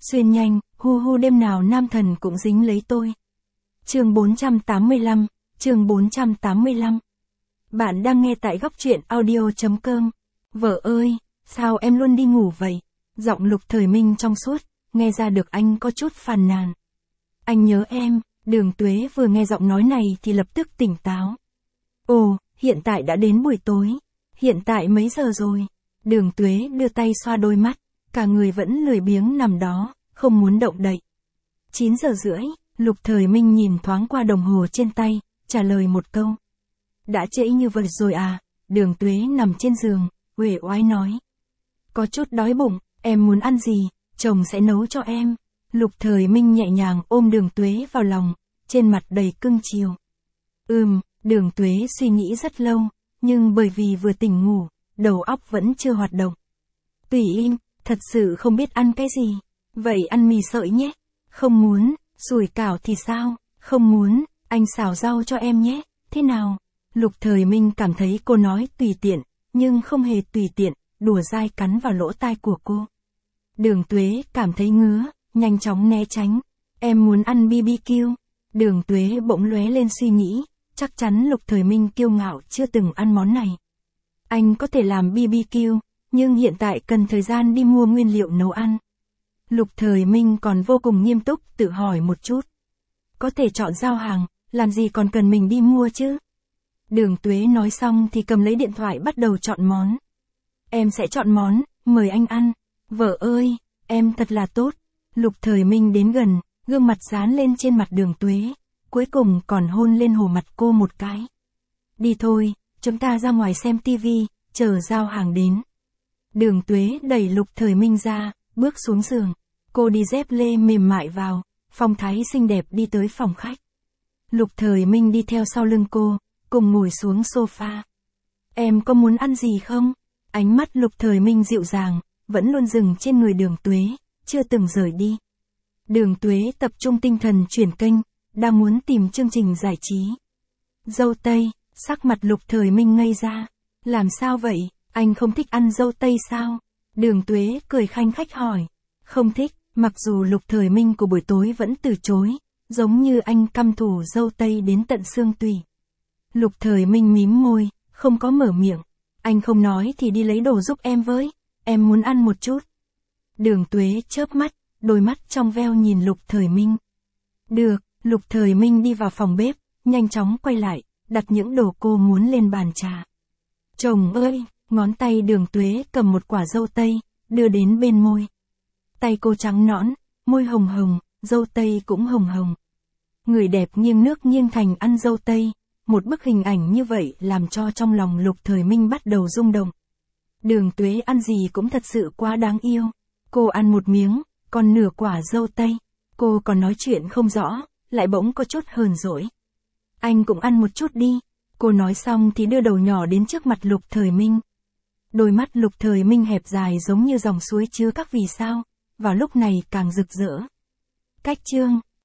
Xuyên nhanh, hu hu đêm nào nam thần cũng dính lấy tôi. Chương 485, chương 485. Bạn đang nghe tại góc truyện audio.com. Vợ ơi, sao em luôn đi ngủ vậy? Giọng Lục Thời Minh trong suốt, nghe ra được anh có chút phàn nàn. Anh nhớ em. Đường Tuế vừa nghe giọng nói này thì lập tức tỉnh táo. Ồ, hiện tại đã đến buổi tối. Hiện tại mấy giờ rồi? Đường Tuế đưa tay xoa đôi mắt, cả người vẫn lười biếng nằm đó, không muốn động đậy. 9 giờ rưỡi, Lục Thời Minh nhìn thoáng qua đồng hồ trên tay, trả lời một câu. Đã trễ như vậy rồi à? Đường Tuế nằm trên giường, uể oải nói. Có chút đói bụng, em muốn ăn gì, chồng sẽ nấu cho em. Lục Thời Minh nhẹ nhàng ôm Đường Tuế vào lòng, trên mặt đầy cưng chiều. Đường Tuế suy nghĩ rất lâu, nhưng bởi vì vừa tỉnh ngủ, đầu óc vẫn chưa hoạt động. Tùy im, thật sự không biết ăn cái gì. Vậy ăn mì sợi nhé. Không muốn. Sủi cảo thì sao? Không muốn. Anh xào rau cho em nhé. Thế nào? Lục Thời Minh cảm thấy cô nói tùy tiện, nhưng không hề tùy tiện, đùa dai cắn vào lỗ tai của cô. Đường Tuế cảm thấy ngứa, nhanh chóng né tránh. Em muốn ăn BBQ. Đường Tuế bỗng lóe lên suy nghĩ, chắc chắn Lục Thời Minh kiêu ngạo chưa từng ăn món này. Anh có thể làm BBQ, nhưng hiện tại cần thời gian đi mua nguyên liệu nấu ăn. Lục Thời Minh còn vô cùng nghiêm túc tự hỏi một chút. Có thể chọn giao hàng, làm gì còn cần mình đi mua chứ? Đường Tuế nói xong thì cầm lấy điện thoại bắt đầu chọn món. Em sẽ chọn món, mời anh ăn. Vợ ơi, em thật là tốt. Lục Thời Minh đến gần, gương mặt dán lên trên mặt Đường Tuế, cuối cùng còn hôn lên hồ mặt cô một cái. Đi thôi, chúng ta ra ngoài xem tivi, chờ giao hàng đến. Đường Tuế đẩy Lục Thời Minh ra, bước xuống giường. Cô đi dép lê mềm mại vào, phong thái xinh đẹp đi tới phòng khách. Lục Thời Minh đi theo sau lưng cô, cùng ngồi xuống sofa. Em có muốn ăn gì không? Ánh mắt Lục Thời Minh dịu dàng, vẫn luôn dừng trên người Đường Tuế, chưa từng rời đi. Đường Tuế tập trung tinh thần chuyển kênh, đang muốn tìm chương trình giải trí. Dâu tây, sắc mặt Lục Thời Minh ngây ra. Làm sao vậy, anh không thích ăn dâu tây sao? Đường Tuế cười khanh khách hỏi. Không thích, mặc dù Lục Thời Minh của buổi tối vẫn từ chối, giống như anh căm thù dâu tây đến tận xương tủy. Lục Thời Minh mím môi, không có mở miệng. Anh không nói thì đi lấy đồ giúp em với, em muốn ăn một chút. Đường Tuế chớp mắt, đôi mắt trong veo nhìn Lục Thời Minh. Được, Lục Thời Minh đi vào phòng bếp, nhanh chóng quay lại, đặt những đồ cô muốn lên bàn trà. Chồng ơi, ngón tay Đường Tuế cầm một quả dâu tây, đưa đến bên môi. Tay cô trắng nõn, môi hồng hồng, dâu tây cũng hồng hồng. Người đẹp nghiêng nước nghiêng thành ăn dâu tây, một bức hình ảnh như vậy làm cho trong lòng Lục Thời Minh bắt đầu rung động. Đường Tuế ăn gì cũng thật sự quá đáng yêu. Cô ăn một miếng, còn nửa quả dâu tây. Cô còn nói chuyện không rõ, lại bỗng có chút hờn dỗi. Anh cũng ăn một chút đi. Cô nói xong thì đưa đầu nhỏ đến trước mặt Lục Thời Minh. Đôi mắt Lục Thời Minh hẹp dài giống như dòng suối chứa các vì sao, vào lúc này càng rực rỡ. Cách chương